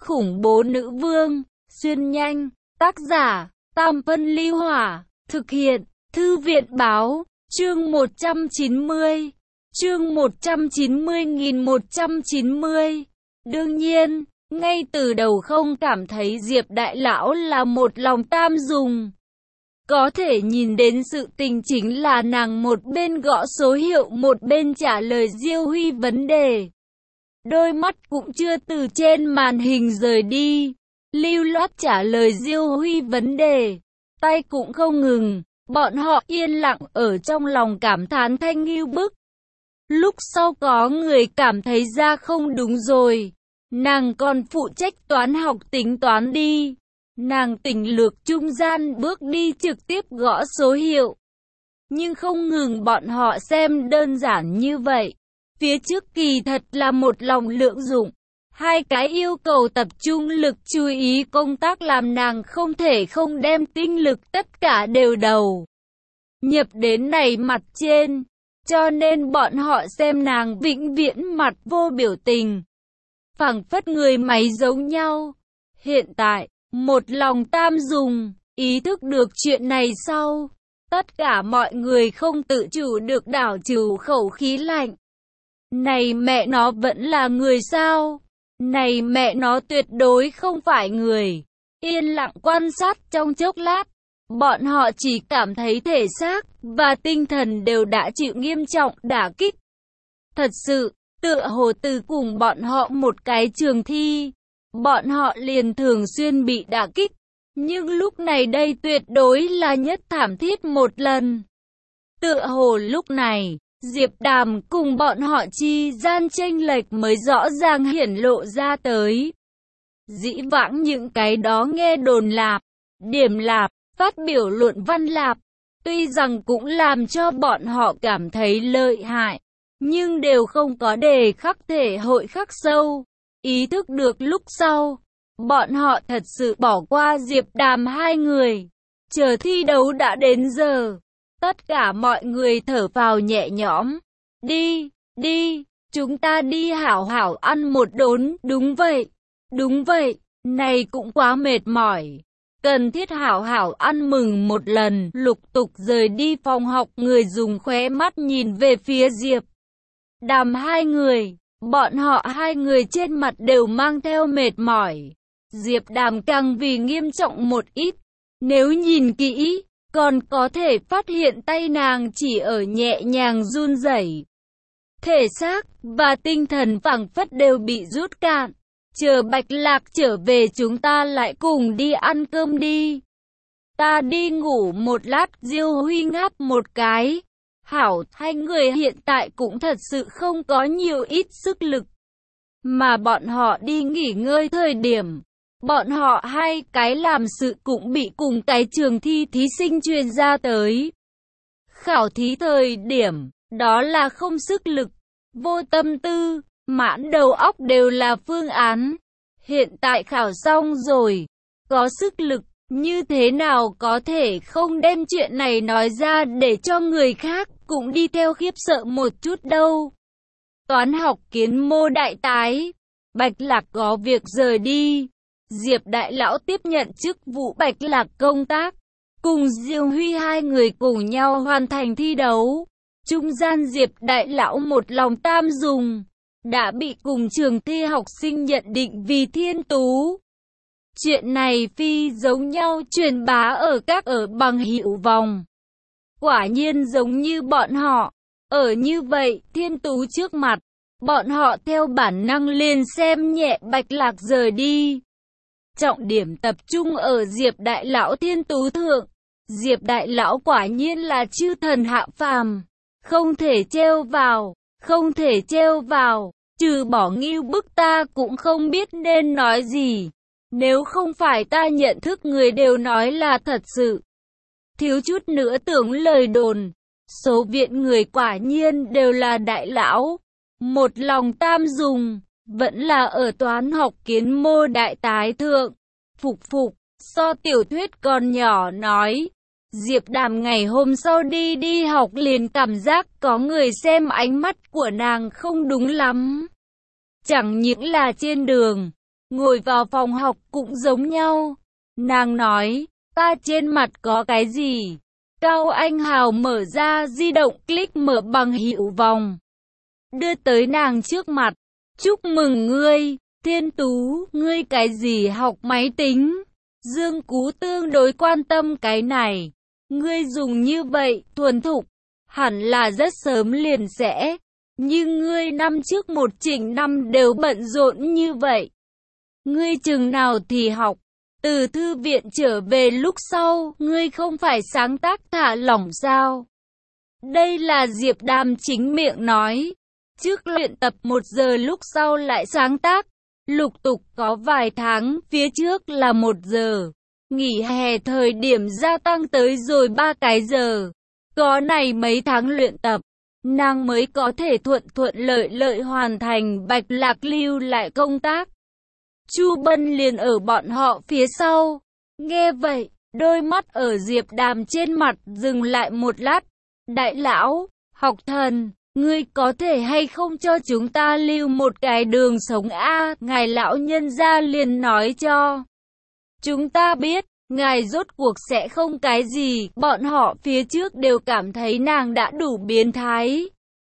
khủng bố nữ vương, xuyên nhanh, tác giả, Tam Phân Ly Hỏa, thực hiện, Thư viện Báo, chương 190, chương 190.190. Đương nhiên, ngay từ đầu không cảm thấy Diệp Đại Lão là một lòng tam dùng. Có thể nhìn đến sự tình chính là nàng một bên gõ số hiệu một bên trả lời Diêu Huy vấn đề. Đôi mắt cũng chưa từ trên màn hình rời đi, lưu loát trả lời Diêu Huy vấn đề, tay cũng không ngừng, bọn họ yên lặng ở trong lòng cảm thán thanh ngưu bức. Lúc sau có người cảm thấy ra không đúng rồi, nàng còn phụ trách toán học tính toán đi. Nàng tỉnh lược trung gian bước đi trực tiếp gõ số hiệu. Nhưng không ngừng bọn họ xem đơn giản như vậy. Phía trước kỳ thật là một lòng lượng dụng. Hai cái yêu cầu tập trung lực chú ý công tác làm nàng không thể không đem tinh lực tất cả đều đầu nhập đến này mặt trên. Cho nên bọn họ xem nàng vĩnh viễn mặt vô biểu tình, phảng phất người máy giống nhau. Hiện tại, một lòng tam dùng, ý thức được chuyện này sau, tất cả mọi người không tự chủ được đảo trừ khẩu khí lạnh. Này mẹ nó vẫn là người sao? Này mẹ nó tuyệt đối không phải người. Yên lặng quan sát trong chốc lát, bọn họ chỉ cảm thấy thể xác và tinh thần đều đã chịu nghiêm trọng đả kích. Thật sự, tựa hồ từ cùng bọn họ một cái trường thi, bọn họ liền thường xuyên bị đả kích. Nhưng lúc này đây tuyệt đối là nhất thảm thiết một lần. Tựa hồ lúc này, Diệp Đàm cùng bọn họ chi gian chênh lệch mới rõ ràng hiển lộ ra tới. Dĩ vãng những cái đó nghe đồn lạp, điểm lạp, phát biểu luận văn lạp, tuy rằng cũng làm cho bọn họ cảm thấy lợi hại, nhưng đều không có đề khắc thể hội khắc sâu. Ý thức được lúc sau, bọn họ thật sự bỏ qua Diệp Đàm hai người. Chờ thi đấu đã đến giờ, tất cả mọi người thở phào nhẹ nhõm. Đi, chúng ta đi hảo hảo ăn một đốn, đúng vậy, này cũng quá mệt mỏi. Cần thiết hảo hảo ăn mừng một lần, lục tục rời đi phòng học, người dùng khóe mắt nhìn về phía Diệp Đàm hai người. Bọn họ hai người trên mặt đều mang theo mệt mỏi. Diệp Đàm càng vì nghiêm trọng một ít. Nếu nhìn kỹ, còn có thể phát hiện tay nàng chỉ ở nhẹ nhàng run rẩy. Thể xác và tinh thần phảng phất đều bị rút cạn. Chờ Bạch Lạc trở về chúng ta lại cùng đi ăn cơm đi. Ta đi ngủ một lát. Diêu Huy ngáp một cái. Hảo, hai người hiện tại cũng thật sự không có nhiều ít sức lực. Mà bọn họ đi nghỉ ngơi thời điểm, bọn họ hai cái làm sự cũng bị cùng cái trường thi thí sinh truyền ra tới. Khảo thí thời điểm, đó là không sức lực, vô tâm tư, mãn đầu óc đều là phương án. Hiện tại khảo xong rồi, có sức lực. Như thế nào có thể không đem chuyện này nói ra để cho người khác cũng đi theo khiếp sợ một chút đâu. Toán học kiến mô đại tái, Bạch Lạc có việc rời đi. Diệp Đại Lão tiếp nhận chức vụ Bạch Lạc công tác, cùng Diêu Huy hai người cùng nhau hoàn thành thi đấu. Trung gian Diệp Đại Lão một lòng tam dùng, đã bị cùng trường thi học sinh nhận định vì thiên tú. Chuyện này phi giống nhau truyền bá ở các bằng hữu vòng. Quả nhiên giống như bọn họ, ở như vậy thiên tú trước mặt, bọn họ theo bản năng liền xem nhẹ Bạch Lạc rời đi. Trọng điểm tập trung ở Diệp Đại Lão thiên tú thượng. Diệp Đại Lão quả nhiên là chư thần hạ phàm, không thể trêu vào, trừ bỏ ngưu bức ta cũng không biết nên nói gì. Nếu không phải ta nhận thức người đều nói là thật sự. Thiếu chút nữa tưởng lời đồn. Số viện người quả nhiên đều là đại lão. Một lòng tam dùng, vẫn là ở toán học kiến mô đại tái thượng. Phục, so tiểu thuyết còn nhỏ nói. Diệp Đàm ngày hôm sau đi học liền cảm giác có người xem ánh mắt của nàng không đúng lắm. Chẳng những là trên đường, ngồi vào phòng học cũng giống nhau. Nàng nói, ta trên mặt có cái gì? Cao Anh Hào mở ra di động, click mở bằng hiệu vòng, đưa tới nàng trước mặt. Chúc mừng ngươi, Thiên Tú, ngươi cái gì học máy tính? Dương Cú tương đối quan tâm cái này. Ngươi dùng như vậy, thuần thục, hẳn là rất sớm liền sẽ. Nhưng ngươi năm trước một chỉnh năm đều bận rộn như vậy. Ngươi chừng nào thì học? Từ thư viện trở về lúc sau, ngươi không phải sáng tác thả lỏng sao? Đây là Diệp Đàm chính miệng nói. Trước luyện tập 1 giờ lúc sau lại sáng tác. Lục tục có vài tháng, phía trước là 1 giờ. Nghỉ hè thời điểm gia tăng tới rồi 3 cái giờ. Có này mấy tháng luyện tập, nàng mới có thể thuận lợi hoàn thành Bạch Lạc lưu lại công tác. Chu Bân liền ở bọn họ phía sau. Nghe vậy, đôi mắt ở Diệp Đàm trên mặt dừng lại một lát. Đại lão, học thần, ngươi có thể hay không cho chúng ta lưu một cái đường sống a? Ngài lão nhân gia liền nói cho chúng ta biết, ngài rốt cuộc sẽ không cái gì. Bọn họ phía trước đều cảm thấy nàng đã đủ biến thái.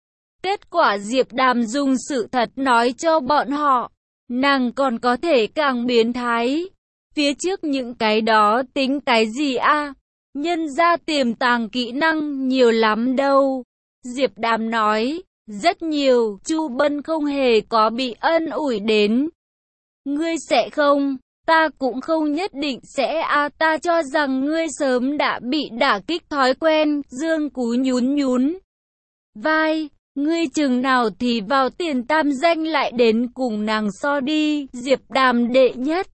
Kết quả Diệp Đàm dùng sự thật nói cho bọn họ, nàng còn có thể càng biến thái. Phía trước những cái đó tính cái gì a? Nhân ra tiềm tàng kỹ năng nhiều lắm đâu. Diệp Đàm nói, rất nhiều. Chu Bân không hề có bị ân ủi đến. Ngươi sẽ không? Ta cũng không nhất định sẽ a. Ta cho rằng ngươi sớm đã bị đả kích thói quen. Dương Cú nhún vai. Ngươi chừng nào thì vào tiền tam danh lại đến cùng nàng so đi. Diệp Đàm đệ nhất,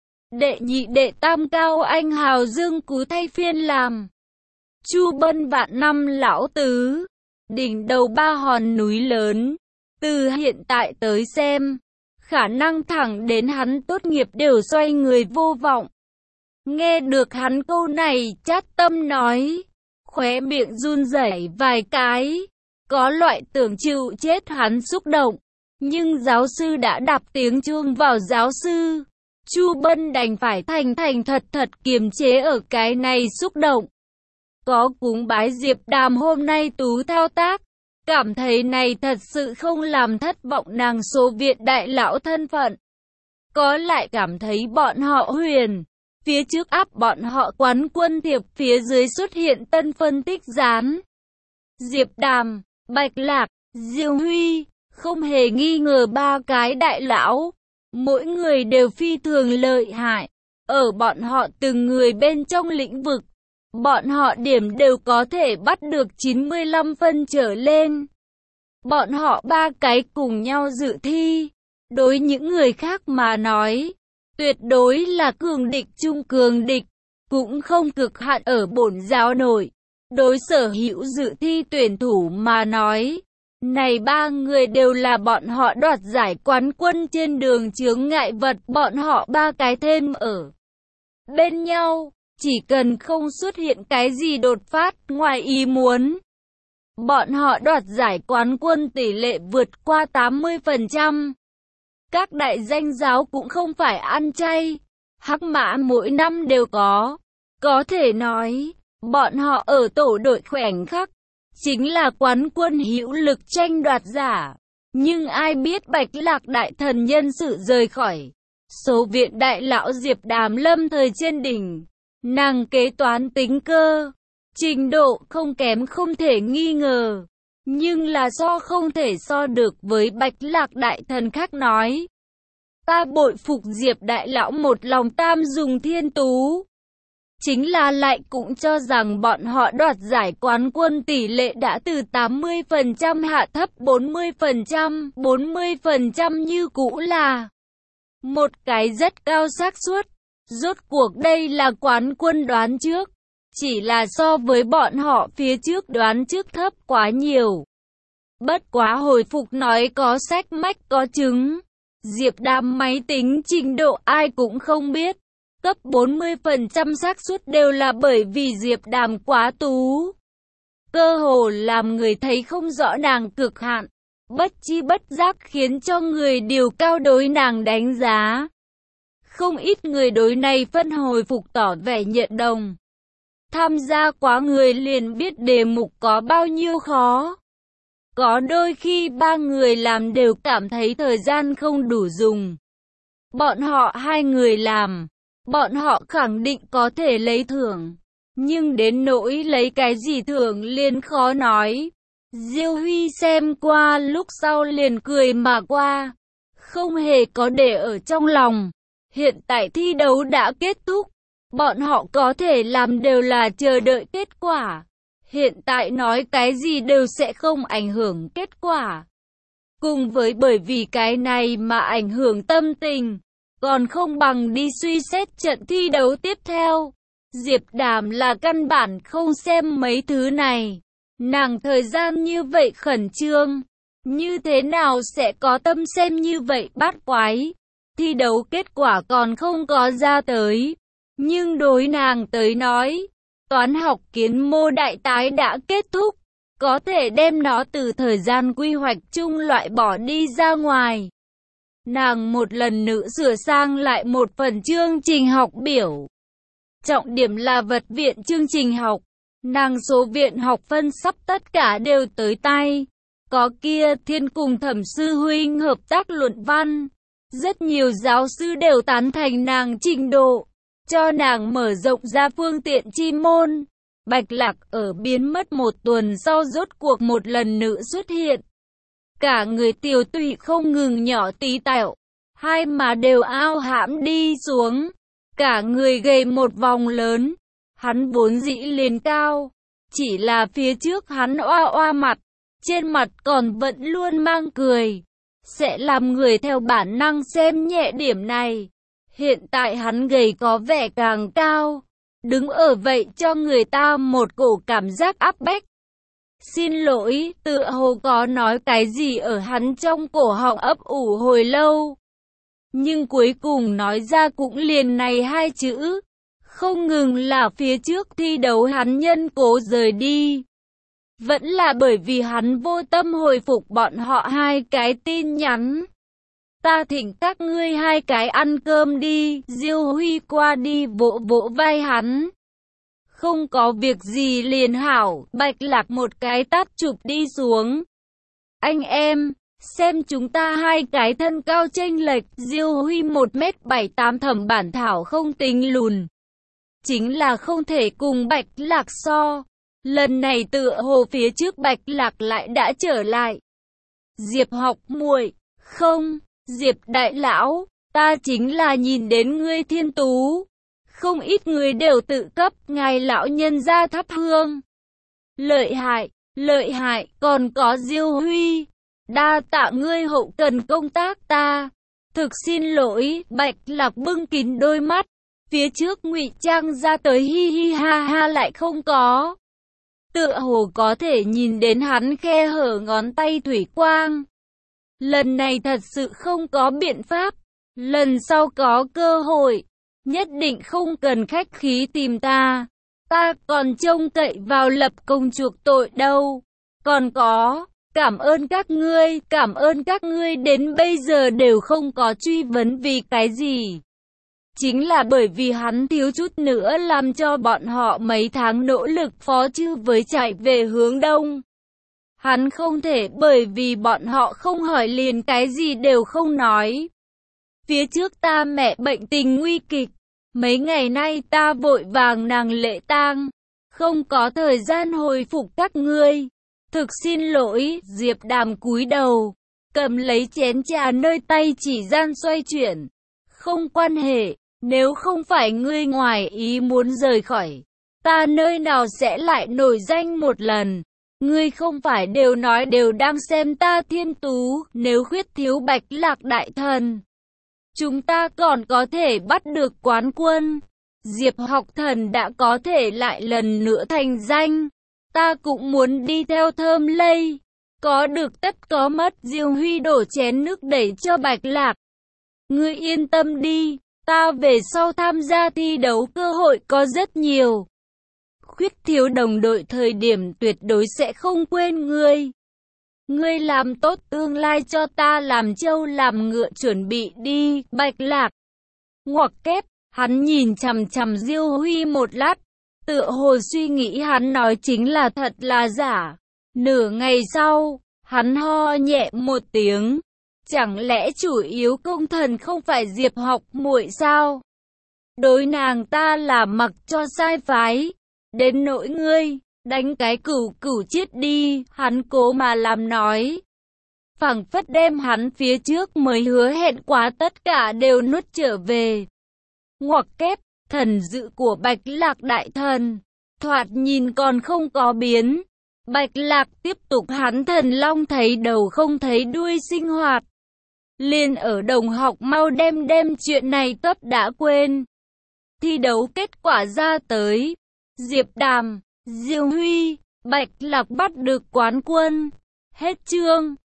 đệ nhị, đệ tam Cao Anh Hào Dương Cú thay phiên làm. Chu Bân vạn năm lão tứ, đỉnh đầu 3 hòn núi lớn. Từ hiện tại tới xem, khả năng thẳng đến hắn tốt nghiệp đều xoay người vô vọng. Nghe được hắn câu này, Chát Tâm nói, khóe miệng run rẩy vài cái. Có loại tưởng chịu chết hắn xúc động. Nhưng giáo sư đã đạp tiếng chuông vào giáo sư. Chu Bân đành phải thành thật kiềm chế ở cái này xúc động. Có cúng bái Diệp Đàm hôm nay tú thao tác. Cảm thấy này thật sự không làm thất vọng nàng số Việt đại lão thân phận. Có lại cảm thấy bọn họ huyền. Phía trước áp bọn họ quán quân thiệp, phía dưới xuất hiện tân phân tích dán. Diệp Đàm, Bạch Lạc, Diêu Huy, không hề nghi ngờ 3 cái đại lão. Mỗi người đều phi thường lợi hại. Ở bọn họ từng người bên trong lĩnh vực, bọn họ điểm đều có thể bắt được 95 phân trở lên. Bọn họ 3 cái cùng nhau dự thi. Đối những người khác mà nói, tuyệt đối là cường địch trung cường địch, cũng không cực hạn ở bổn giáo nội. Đối sở hữu dự thi tuyển thủ mà nói, này 3 người đều là bọn họ đoạt giải quán quân trên đường chướng ngại vật. Bọn họ 3 cái thêm ở bên nhau, chỉ cần không xuất hiện cái gì đột phát ngoài ý muốn, bọn họ đoạt giải quán quân tỷ lệ vượt qua 80%. Các đại danh giáo cũng không phải ăn chay, hắc mã mỗi năm đều có thể nói, bọn họ ở tổ đội khoảnh khắc, chính là quán quân hữu lực tranh đoạt giả. Nhưng ai biết Bạch Lạc đại thần nhân sự rời khỏi, số viện đại lão Diệp Đàm lâm thời trên đỉnh, nàng kế toán tính cơ, trình độ không kém không thể nghi ngờ, nhưng là không thể so được với Bạch Lạc đại thần khác nói. Ta bội phục Diệp đại lão một lòng tam dùng thiên tú. Chính là lại cũng cho rằng bọn họ đoạt giải quán quân tỷ lệ đã từ 80% hạ thấp 40%, 40% như cũ là một cái rất cao xác suất. Rốt cuộc đây là quán quân đoán trước, chỉ là so với bọn họ phía trước đoán trước thấp quá nhiều. Bất quá hồi phục nói có sách mách có chứng. Diệp Đàm máy tính trình độ ai cũng không biết. Cấp 40% xác suất đều là bởi vì Diệp Đàm quá tú. Cơ hồ làm người thấy không rõ nàng cực hạn. Bất chi bất giác khiến cho người điều cao đối nàng đánh giá. Không ít người đối này phân hồi phục tỏ vẻ nhận đồng. Tham gia quá người liền biết đề mục có bao nhiêu khó. Có đôi khi 3 người làm đều cảm thấy thời gian không đủ dùng. Bọn họ 2 người làm, bọn họ khẳng định có thể lấy thưởng. Nhưng đến nỗi lấy cái gì thưởng liền khó nói. Diêu Huy xem qua lúc sau liền cười mà qua. Không hề có để ở trong lòng. Hiện tại thi đấu đã kết thúc. Bọn họ có thể làm đều là chờ đợi kết quả. Hiện tại nói cái gì đều sẽ không ảnh hưởng kết quả. Cùng với bởi vì cái này mà ảnh hưởng tâm tình, còn không bằng đi suy xét trận thi đấu tiếp theo. Diệp Đàm là căn bản không xem mấy thứ này. Nàng thời gian như vậy khẩn trương, như thế nào sẽ có tâm xem như vậy bát quái. Thi đấu kết quả còn không có ra tới. Nhưng đối nàng tới nói, toán học kiến mô đại tái đã kết thúc. Có thể đem nó từ thời gian quy hoạch chung loại bỏ đi ra ngoài. Nàng một lần nữa sửa sang lại một phần chương trình học biểu. Trọng điểm là vật viện chương trình học. Nàng số viện học phân sắp tất cả đều tới tay. Có kia Thiên cùng Thẩm sư huynh hợp tác luận văn. Rất nhiều giáo sư đều tán thành nàng trình độ, cho nàng mở rộng ra phương tiện chi môn. Bạch Lạc ở biến mất một tuần sau rốt cuộc một lần nữa xuất hiện. Cả người tiểu tụy không ngừng nhỏ tí tẹo, hai má đều ao hãm đi xuống. Cả người gầy một vòng lớn. Hắn vốn dĩ liền cao, chỉ là phía trước hắn oa oa mặt, trên mặt còn vẫn luôn mang cười, sẽ làm người theo bản năng xem nhẹ điểm này. Hiện tại hắn gầy có vẻ càng cao, đứng ở vậy cho người ta một cổ cảm giác áp bách. Xin lỗi, tựa hồ có nói cái gì ở hắn trong cổ họng ấp ủ hồi lâu. Nhưng cuối cùng nói ra cũng liền này hai chữ. Không ngừng là phía trước thi đấu hắn nhân cố rời đi. Vẫn là bởi vì hắn vô tâm hồi phục bọn họ hai cái tin nhắn. Ta thỉnh các ngươi hai cái ăn cơm đi. Diêu Huy qua đi vỗ vỗ vai hắn. Không có việc gì liền hảo. Bạch Lạc một cái tát chụp đi xuống. Anh em, xem chúng ta hai cái thân cao chênh lệch. Diêu Huy 1m78, Thẩm Bản Thảo không tính lùn, chính là không thể cùng Bạch Lạc so. Lần này tựa hồ phía trước Bạch Lạc lại đã trở lại. Diệp học muội, không, Diệp đại lão, ta chính là nhìn đến ngươi thiên tú. Không ít người đều tự cấp ngài lão nhân ra thắp hương. Lợi hại, còn có Diêu Huy. Đa tạ ngươi hậu cần công tác ta. Thực xin lỗi, Bạch Lạc bưng kín đôi mắt. Phía trước ngụy trang ra tới hi hi ha ha lại không có. Tựa hồ có thể nhìn đến hắn khe hở ngón tay thủy quang. Lần này thật sự không có biện pháp. Lần sau có cơ hội, nhất định không cần khách khí tìm ta. Ta còn trông cậy vào lập công chuộc tội đâu. Còn có, cảm ơn các ngươi đến bây giờ đều không có truy vấn vì cái gì. Chính là bởi vì hắn thiếu chút nữa làm cho bọn họ mấy tháng nỗ lực phó chư với chạy về hướng đông. Hắn không thể bởi vì bọn họ không hỏi liền cái gì đều không nói. Phía trước ta mẹ bệnh tình nguy kịch, mấy ngày nay ta vội vàng nàng lễ tang, không có thời gian hồi phục các ngươi. Thực xin lỗi. Diệp Đàm cúi đầu, cầm lấy chén trà nơi tay chỉ gian xoay chuyển. Không quan hệ. Nếu không phải ngươi ngoài ý muốn rời khỏi, ta nơi nào sẽ lại nổi danh một lần. Ngươi không phải đều nói đều đang xem ta thiên tú, nếu khuyết thiếu Bạch Lạc đại thần, chúng ta còn có thể bắt được quán quân. Diệp học thần đã có thể lại lần nữa thành danh, ta cũng muốn đi theo thơm lây. Có được tất có mất. Diêu Huy đổ chén nước đẩy cho Bạch Lạc. Ngươi yên tâm đi. Ta về sau tham gia thi đấu cơ hội có rất nhiều. Khuyết thiếu đồng đội thời điểm tuyệt đối sẽ không quên ngươi. Ngươi làm tốt tương lai cho ta làm trâu làm ngựa chuẩn bị đi. Bạch Lạc. Ngoặc kép, hắn nhìn chằm chằm Diêu Huy một lát, tựa hồ suy nghĩ hắn nói chính là thật là giả. Nửa ngày sau, hắn ho nhẹ một tiếng. Chẳng lẽ chủ yếu công thần không phải Diệp Học muội sao? Đối nàng ta là mặc cho sai phái. Đến nỗi ngươi, đánh cái cửu cửu chết đi, hắn cố mà làm nói. Phảng phất đem hắn phía trước mới hứa hẹn quá tất cả đều nuốt trở về. Ngoặc kép, thần dữ của Bạch Lạc đại thần, thoạt nhìn còn không có biến. Bạch Lạc tiếp tục hắn thần long thấy đầu không thấy đuôi sinh hoạt. Liền ở đồng học mau đem chuyện này cấp đã quên. Thi đấu kết quả ra tới. Diệp Đàm, Diêu Huy, Bạch Lạc bắt được quán quân. Hết chương.